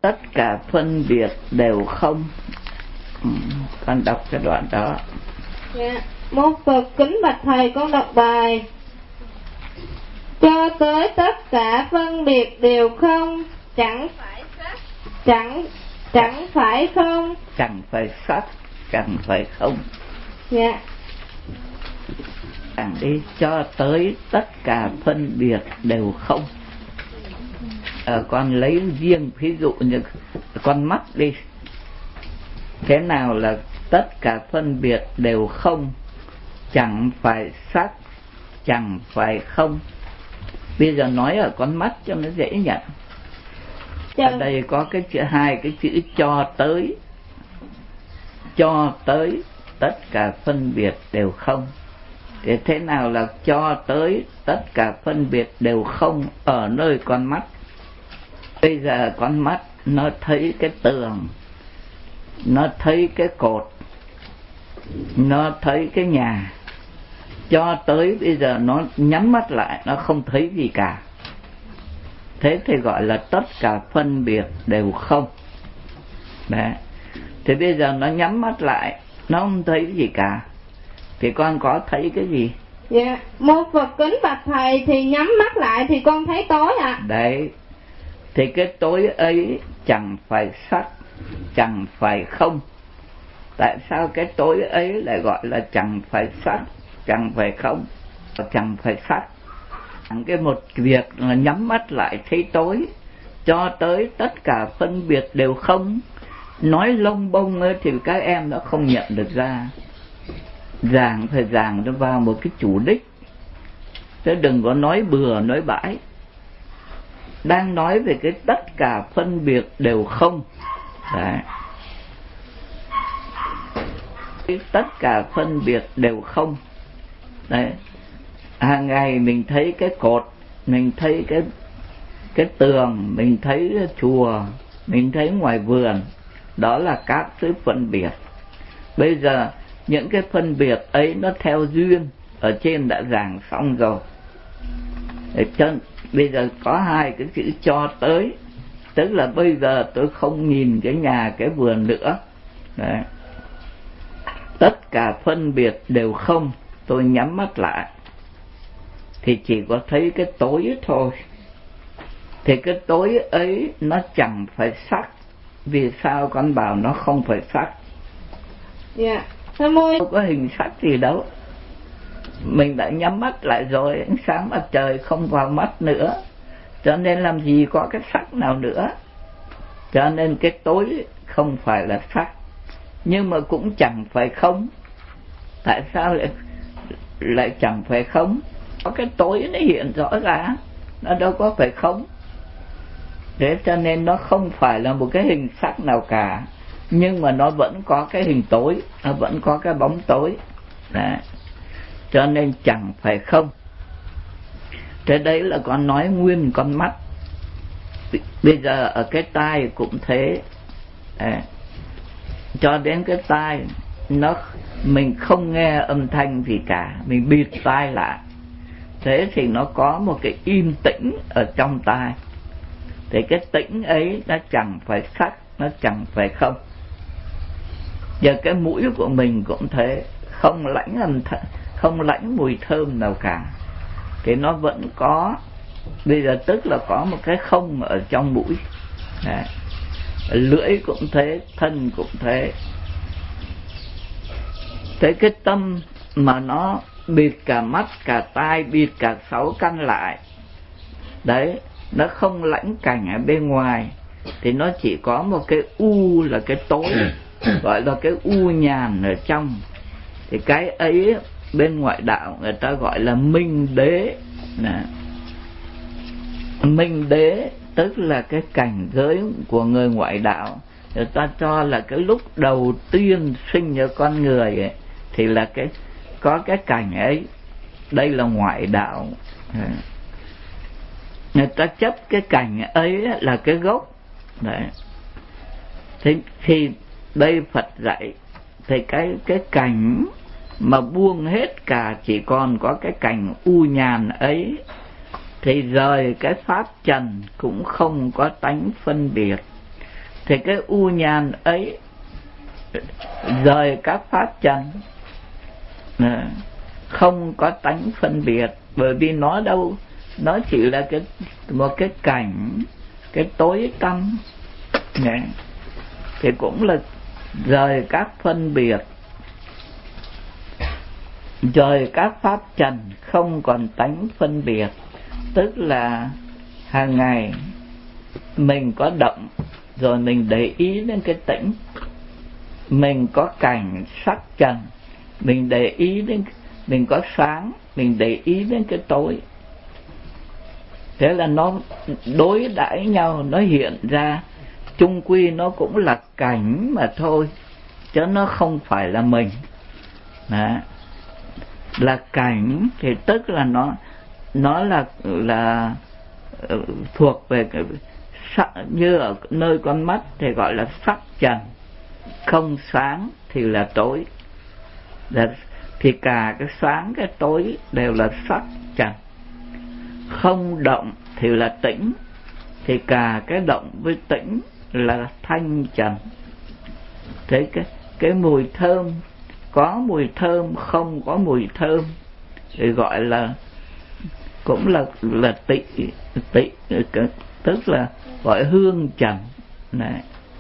tất cả phân biệt đều không. Con đọc cái đoạn đó. Dạ. Mô Phật kính bạch thầy, con đọc bài. Cho tới tất cả phân biệt đều không, chẳng phải sắc, chẳng phải không, chẳng phải sắc, chẳng phải không. Dạ. Đi cho tới tất cả phân biệt đều không. Con lấy riêng ví dụ như con mắt đi. Thế nào là tất cả phân biệt đều không, chẳng phải sắc, chẳng phải không? Bây giờ nói ở con mắt cho nó dễ nhận. Ở đây có cái chữ hai, cái chữ cho tới. Cho tới tất cả phân biệt đều không. Thế nào là cho tới tất cả phân biệt đều không ở nơi con mắt? Bây giờ con mắt nó thấy cái tường, nó thấy cái cột, nó thấy cái nhà. Cho tới bây giờ nó nhắm mắt lại, nó không thấy gì cả. Thế thì gọi là tất cả phân biệt đều không. Đấy. Thì bây giờ nó nhắm mắt lại, nó không thấy gì cả. Thì con có thấy cái gì? Dạ, mô Phật kính bạch thầy, thì nhắm mắt lại thì con thấy tối ạ. Đấy. Thì cái tối ấy chẳng phải sắc, chẳng phải không. Tại sao cái tối ấy lại gọi là chẳng phải sắc, chẳng phải không, chẳng phải sắc? Cái một việc là nhắm mắt lại thấy tối, cho tới tất cả phân biệt đều không. Nói lông bông ấy thì các em nó không nhận được ra. Giảng phải giảng nó vào một cái chủ đích, chứ đừng có nói bừa nói bãi. Đang nói về cái tất cả phân biệt đều không. Đấy. Tất cả phân biệt đều không. Đấy. Hàng ngày mình thấy cái cột, mình thấy cái tường, mình thấy cái chùa, mình thấy ngoài vườn, đó là các thứ phân biệt. Bây giờ những cái phân biệt ấy nó theo duyên, ở trên đã giảng xong rồi. Bây giờ có hai cái chữ cho tới, tức là bây giờ tôi không nhìn cái nhà cái vườn nữa. Đấy. Tất cả phân biệt đều không, tôi nhắm mắt lại thì chỉ có thấy cái tối thôi. Thì cái tối ấy nó chẳng phải sắc. Vì sao con bảo nó không phải sắc? Dạ. Không có hình sắc gì đâu. Mình đã nhắm mắt lại rồi, ánh sáng mặt trời không vào mắt nữa, cho nên làm gì có cái sắc nào nữa. Cho nên cái tối không phải là sắc, nhưng mà cũng chẳng phải không. Tại sao lại chẳng phải không? Có cái tối nó hiện rõ ràng, nó đâu có phải không. Thế cho nên nó không phải là một cái hình sắc nào cả, nhưng mà nó vẫn có cái hình tối, nó vẫn có cái bóng tối. Đấy. Cho nên chẳng phải không. Thế đấy là con nói nguyên con mắt. Bây giờ ở cái tai cũng thế. Cho đến cái tai mình không nghe âm thanh gì cả, mình bịt tai lại, thế thì nó có một cái im tĩnh ở trong tai. Thì cái tĩnh ấy nó chẳng phải sắc, nó chẳng phải không. Giờ cái mũi của mình cũng thế, không lãnh mùi thơm nào cả, thì nó vẫn có. Bây giờ tức là có một cái không ở trong mũi. Đấy. Lưỡi cũng thế, thân cũng thế. Thế cái tâm mà nó bịt cả mắt, cả tai, bịt cả 6 căn lại, đấy, nó không lãnh cảnh ở bên ngoài, thì nó chỉ có một cái u là cái tối, gọi là cái u nhàn ở trong. Thì cái ấy bên ngoại đạo người ta gọi là minh đế. Minh đế tức là cái cảnh giới của người ngoại đạo. Người ta cho là cái lúc đầu tiên sinh ra con người ấy, thì là có cái cảnh ấy. Đây là ngoại đạo. Người ta chấp cái cảnh ấy là cái gốc. Đấy. Thì đây Phật dạy, thì cái cảnh mà buông hết cả, chỉ còn có cái cảnh u nhàn ấy, thì rời cái pháp trần cũng không có tánh phân biệt. Thì cái u nhàn ấy rời các pháp trần, không có tánh phân biệt, bởi vì nó đâu, nó chỉ là một cái cảnh, cái tối tăm, thì cũng là rời các phân biệt, rời các pháp trần, không còn tánh phân biệt. Tức là hàng ngày mình có động rồi mình để ý đến cái tĩnh, mình có cảnh sắc trần, mình để ý đến, mình có sáng, mình để ý đến cái tối. Thế là nó đối đãi nhau, nó hiện ra, chung quy nó cũng là cảnh mà thôi, chứ nó không phải là mình. Đó. Là cảnh thì tức là nó là thuộc về cái sắc, như ở nơi con mắt thì gọi là sắc trần, không sáng thì là tối. Thì cả cái sáng cái tối đều là sắc trần. Không động thì là tĩnh, thì cả cái động với tĩnh là thanh trần. Thế cái mùi thơm, có mùi thơm không có mùi thơm thì gọi là cũng là tị, tức là gọi hương trần này.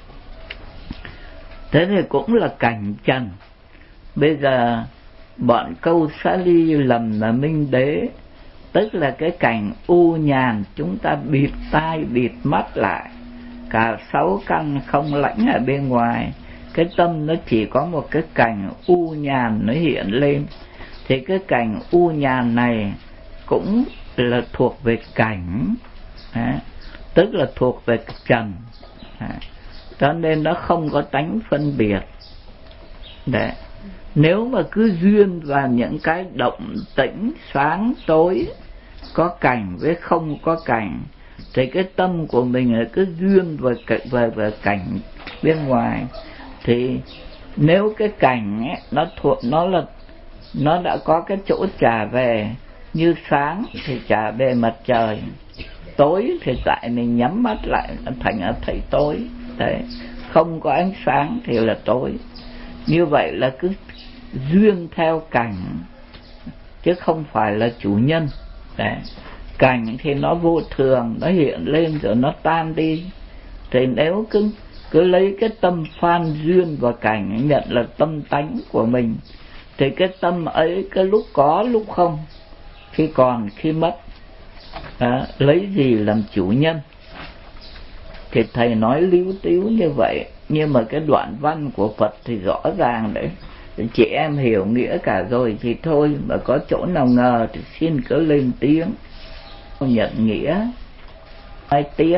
Thế thì cũng là cảnh trần. Bây giờ bọn Câu Xá Ly lầm là minh đế, tức là cái cảnh u nhàn, chúng ta bịt tai bịt mắt lại, cả 6 căn không lãnh ở bên ngoài, cái tâm nó chỉ có một cái cảnh u nhàn nó hiện lên. Thì cái cảnh u nhàn này cũng là thuộc về cảnh, tức là thuộc về trần, cho nên nó không có tánh phân biệt. Đấy. Nếu mà cứ duyên vào những cái động tĩnh sáng tối, có cảnh với không có cảnh, thì cái tâm của mình là cứ duyên vào cảnh bên ngoài. Thì nếu cái cảnh ấy, nó thuộc, nó đã có cái chỗ trả về, như sáng thì trả về mặt trời, tối thì tại mình nhắm mắt lại thành thấy tối. Đấy. Không có ánh sáng thì là tối. Như vậy là cứ duyên theo cảnh, chứ không phải là chủ nhân. Đấy. Cảnh thì nó vô thường, nó hiện lên rồi nó tan đi. Thì nếu cứ lấy cái tâm phan duyên vào cảnh, nhận là tâm tánh của mình, thì cái tâm ấy cái lúc có lúc không, khi còn khi mất, lấy gì làm chủ nhân. Thì thầy nói líu tíu như vậy, nhưng mà cái đoạn văn của Phật thì rõ ràng đấy, chị em hiểu nghĩa cả rồi thì thôi, mà có chỗ nào ngờ thì xin cứ lên tiếng nhận nghĩa. Nói tiếp.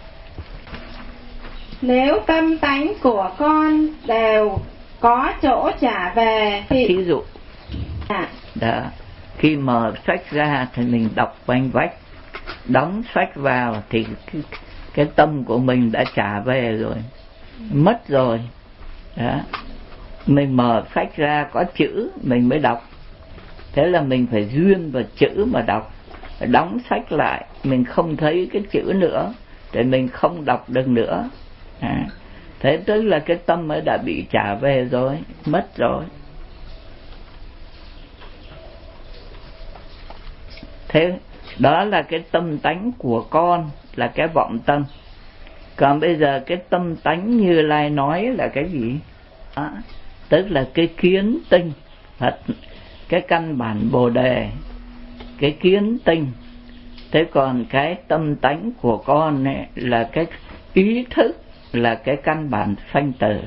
Nếu tâm tánh của con đều có chỗ trả về thì thí dụ đó, khi mở sách ra thì mình đọc quanh vách, đóng sách vào thì cái tâm của mình đã trả về rồi, mất rồi. Đó. Mình mở sách ra có chữ mình mới đọc, thế là mình phải duyên vào chữ mà đọc. Đóng sách lại mình không thấy cái chữ nữa thì mình không đọc được nữa. Thế tức là cái tâm ấy đã bị trả về rồi, mất rồi. Thế đó là cái tâm tánh của con, là cái vọng tâm. Còn bây giờ cái tâm tánh Như Lai nói là cái gì? Tức là cái kiến tinh, cái căn bản Bồ Đề, cái kiến tinh. Thế còn cái tâm tánh của con ấy là cái ý thức, là cái căn bản sanh tử.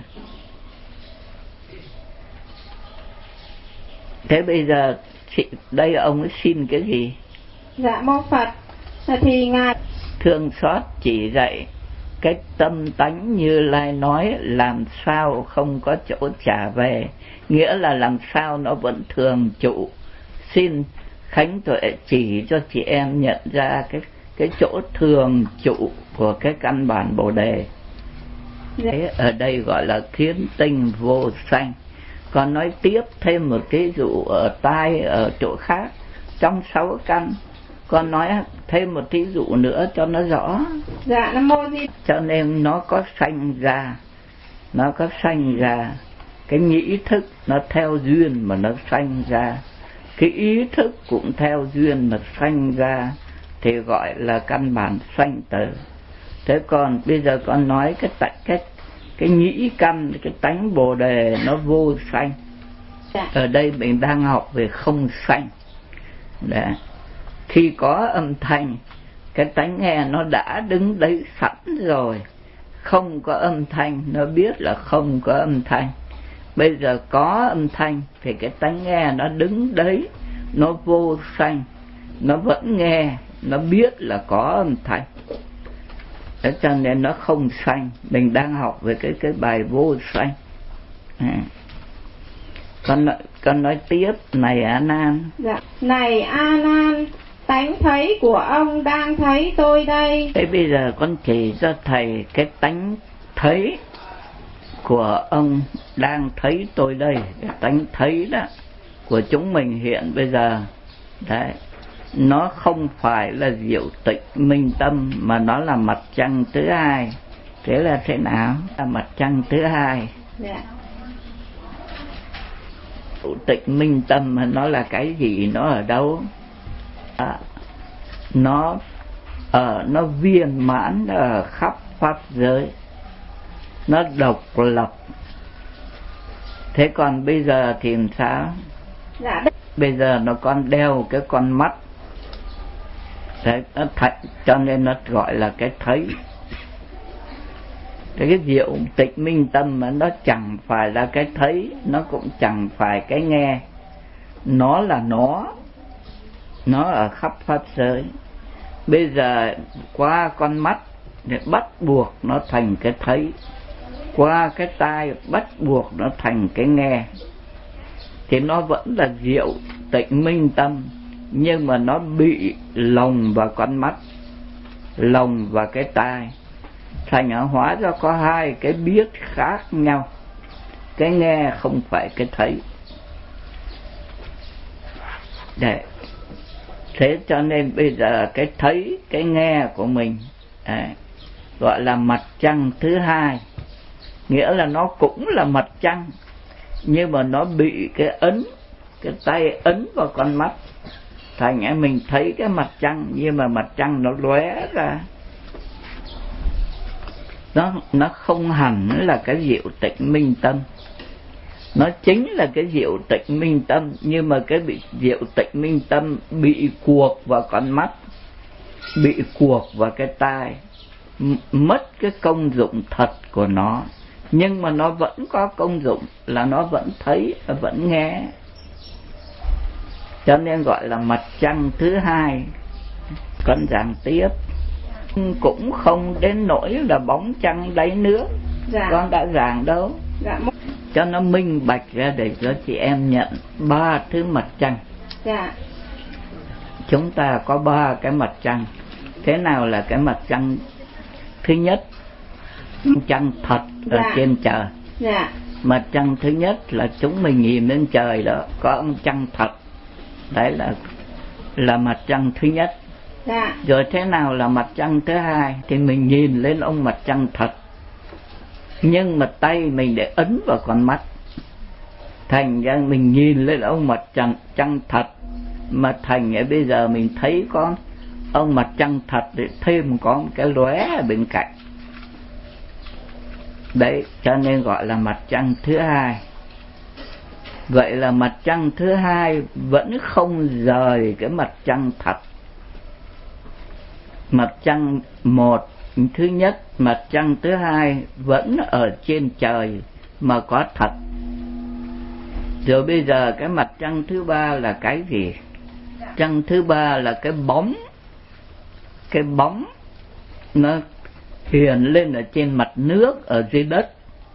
Thế bây giờ đây ông ấy xin cái gì? Dạ mô Phật. Thì Ngài thương xót chỉ dạy cái tâm tánh Như Lai nói làm sao không có chỗ trả về, nghĩa là làm sao nó vẫn thường trụ. Xin Khánh Tuệ chỉ cho chị em nhận ra cái chỗ thường trụ của cái căn bản Bồ Đề. Thế ở đây gọi là kiến tinh vô sanh. Còn nói tiếp thêm một cái dụ ở tai ở chỗ khác, trong 6 căn Con nói thêm một thí dụ nữa cho nó rõ. Dạ, Nam Mô Di. Cho nên nó có sanh ra, cái nhĩ thức nó theo duyên mà nó sanh ra, cái ý thức cũng theo duyên mà sanh ra, thì gọi là căn bản sanh tử. Thế còn bây giờ con nói cái nhĩ căn, cái tánh Bồ Đề nó vô sanh. Ở đây mình đang học về không sanh. Đấy. Khi có âm thanh, cái tánh nghe nó đã đứng đấy sẵn rồi. Không có âm thanh, nó biết là không có âm thanh. Bây giờ có âm thanh thì cái tánh nghe nó đứng đấy, nó vô sanh, nó vẫn nghe, nó biết là có âm thanh. Thế cho nên nó không sanh. Mình đang học về cái bài vô sanh. Con nói tiếp. Này A Nan. Dạ. Này A Nan, tánh thấy của ông đang thấy tôi đây. Thế bây giờ con chỉ cho thầy cái tánh thấy của ông đang thấy tôi đây. Cái tánh thấy đó của chúng mình hiện bây giờ. Đấy. Nó không phải là diệu tịch minh tâm, mà nó là mặt trăng thứ hai. Thế là thế nào? Là mặt trăng thứ hai. Dạ. Diệu tịch minh tâm mà nó là cái gì? Nó ở đâu? Nó viên mãn ở khắp pháp giới, nó độc lập. Thế còn bây giờ thì làm sao? Dạ. Bây giờ nó còn đeo cái con mắt. Đấy, cho nên nó gọi là cái thấy. Cái diệu tịch minh tâm mà nó chẳng phải là cái thấy, nó cũng chẳng phải cái nghe. Nó là nó ở khắp pháp giới. Bây giờ qua con mắt để bắt buộc nó thành cái thấy, qua cái tai bắt buộc nó thành cái nghe, thì nó vẫn là diệu tịnh minh tâm, nhưng mà nó bị lồng vào con mắt, lồng vào cái tai, thành hóa ra có hai cái biết khác nhau. Cái nghe không phải cái thấy. Để thế cho nên bây giờ cái thấy, cái nghe của mình gọi là mặt trăng thứ hai. Nghĩa là nó cũng là mặt trăng, nhưng mà nó bị cái tay ấn vào con mắt, thành mình thấy cái mặt trăng, nhưng mà mặt trăng nó lóe ra. Nó không hẳn là cái diệu tịnh minh tâm. Nó chính là cái diệu tịnh minh tâm, nhưng mà cái diệu tịnh minh tâm bị cuộc vào con mắt, bị cuộc vào cái tai, mất cái công dụng thật của nó. Nhưng mà nó vẫn có công dụng là nó vẫn thấy và vẫn nghe. Cho nên gọi là mặt trăng thứ hai. Con giảng tiếp. Cũng không đến nỗi là bóng trăng đáy nước. Dạ. Con đã giảng đâu. Dạ. Cho nó minh bạch ra để cho chị em nhận ba thứ mặt trăng. Dạ. Chúng ta có ba cái mặt trăng. Thế nào là cái mặt trăng? Thứ nhất, trăng thật ở trên trời. Dạ. Mặt trăng thứ nhất là chúng mình nhìn lên trời đó, có ông trăng thật. Đấy là mặt trăng thứ nhất. Dạ. Rồi thế nào là mặt trăng thứ hai? Thì mình nhìn lên ông mặt trăng thật, nhưng mà tay mình để ấn vào con mắt, thành ra mình nhìn lên ông mặt trăng thật, mà thành bây giờ mình thấy có ông mặt trăng thật thì thêm có một cái lóe ở bên cạnh. Đấy, cho nên gọi là mặt trăng thứ hai. Vậy là mặt trăng thứ hai vẫn không rời cái mặt trăng thật. Mặt trăng một thứ nhất, mặt trăng thứ hai vẫn ở trên trời mà có thật. Rồi bây giờ cái mặt trăng thứ ba là cái gì? Trăng thứ ba là cái bóng. Cái bóng nó hiện lên ở trên mặt nước, ở dưới đất.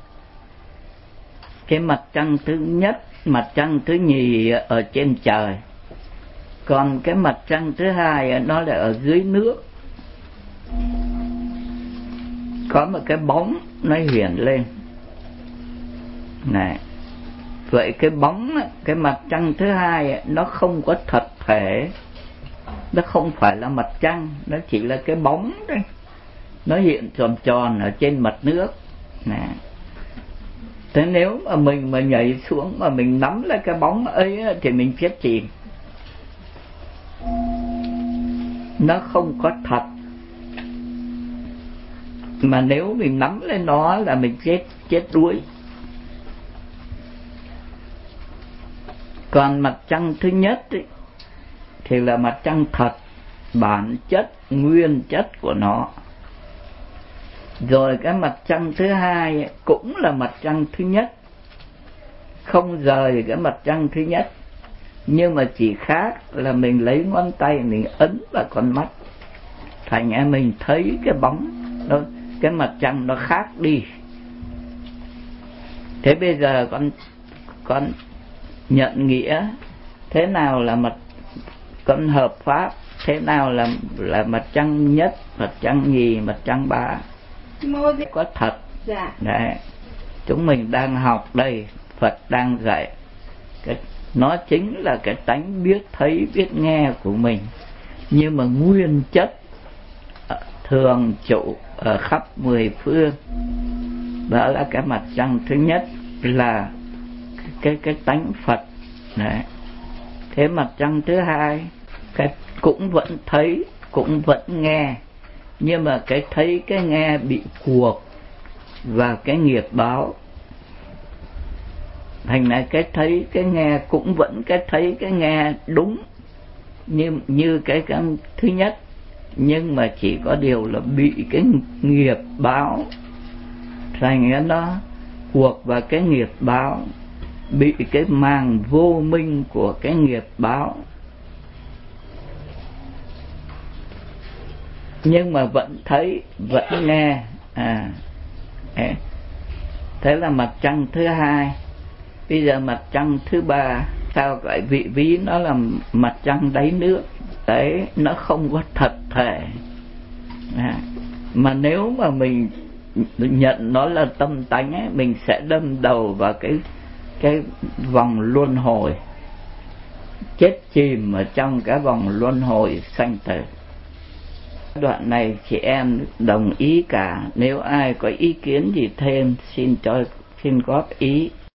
Cái mặt trăng thứ nhất, mặt trăng thứ nhì ở trên trời. Còn cái mặt trăng thứ hai nó là ở dưới nước. Có một cái bóng nó hiện lên này. Vậy cái bóng, cái mặt trăng thứ hai nó không có thật thể, nó không phải là mặt trăng, nó chỉ là cái bóng đấy, nó hiện tròn tròn ở trên mặt nước nè. Thế nếu mà mình mà nhảy xuống mà mình nắm lấy cái bóng ấy thì mình chết chìm. Nó không có thật, mà nếu mình nắm lên nó là mình chết đuối. Còn mặt trăng thứ nhất ấy, thì là mặt trăng thật, bản chất, nguyên chất của nó. Rồi cái mặt trăng thứ hai ấy, cũng là mặt trăng thứ nhất, không rời cái mặt trăng thứ nhất, nhưng mà chỉ khác là mình lấy ngón tay mình ấn vào con mắt, thành ra mình thấy cái bóng đó, cái mặt trăng nó khác đi. Thế bây giờ con nhận nghĩa thế nào là con hợp pháp, thế nào là mặt trăng nhất, mặt trăng nhì, mặt trăng ba, có thật. Đấy, chúng mình đang học đây, Phật đang dạy nó chính là cái tánh biết thấy biết nghe của mình, nhưng mà nguyên chất thường trụ ở khắp mười phương. Đó là cái mặt trăng thứ nhất, là cái tánh Phật. Đấy. Thế mặt trăng thứ hai, cái cũng vẫn thấy, cũng vẫn nghe, nhưng mà cái thấy cái nghe bị buộc và cái nghiệp báo, thành ra cái thấy cái nghe cũng vẫn cái thấy cái nghe đúng như cái thứ nhất, nhưng mà chỉ có điều là bị cái nghiệp báo, thành ra nó buộc vào cái nghiệp báo, bị cái màng vô minh của cái nghiệp báo, nhưng mà vẫn thấy vẫn nghe. Thế là mặt trăng thứ hai. Bây giờ mặt trăng thứ ba, sao gọi vị ví nó là mặt trăng đáy nước. Đấy, nó không có thật thể. Mà nếu mà mình nhận nó là tâm tánh ấy, mình sẽ đâm đầu vào cái vòng luân hồi, chết chìm ở trong cái vòng luân hồi sanh tử. Đoạn này chị em đồng ý cả. Nếu ai có ý kiến gì thêm xin góp ý.